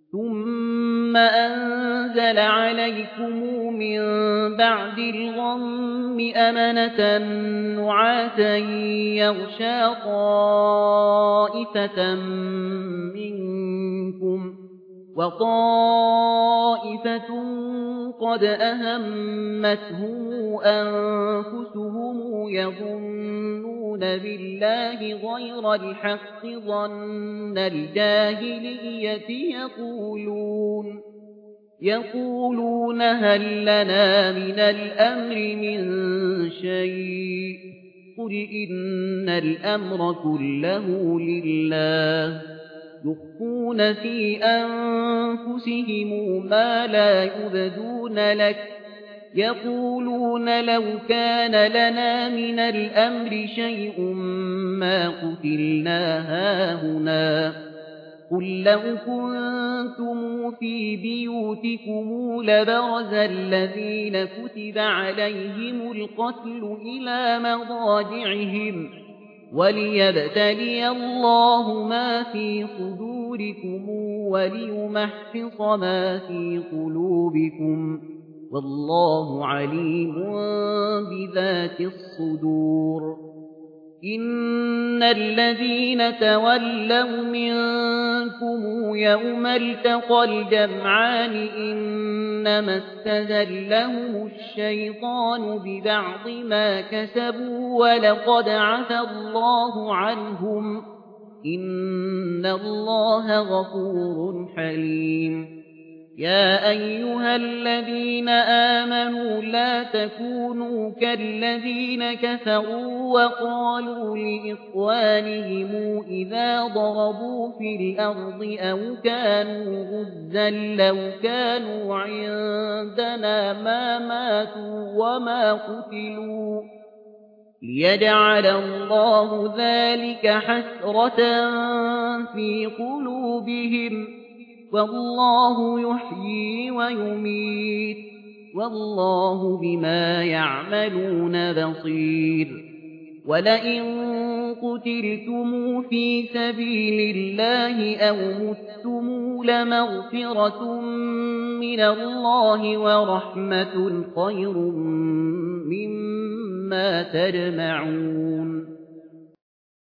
ثم أنزل عليكم من بعد الغم أمنة نعاسا يغشى طائفة منكم وطائفة قد أهمتهم أنفسهم يظنون بالله غير الحق ظن الجاهلية يقولون هل لنا من الأمر من شيء قل إن الأمر كله لله يخفون في أنفسهم ما لا يبدون لك يقولون لو كان لنا من الأمر شيء ما قتلنا هاهنا قل لو كنتم في بيوتكم لبرز الذين كتب عليهم القتل إلى مضاجعهم وليبتلي الله ما في صدوركم وليمحص ما في قلوبكم والله عليم بذات الصدور إن الذين تولوا منكم يوم التقى الجمعان إنما استزلهم الشيطان ببعض ما كسبوا ولقد عفى الله عنهم إن الله غفور حليم يا أيها الذين آمنوا لا تكونوا كالذين كفروا وقالوا لإخوانهم إذا ضربوا في الأرض أو كانوا غزا لو كانوا عندنا ما ماتوا وما قتلوا ليجعل الله ذلك حسرة في قلوبهم والله يحيي ويميت والله بما يعملون بصير ولئن قتلتم في سبيل الله أو متم لمغفرة من الله ورحمة خير مما تجمعون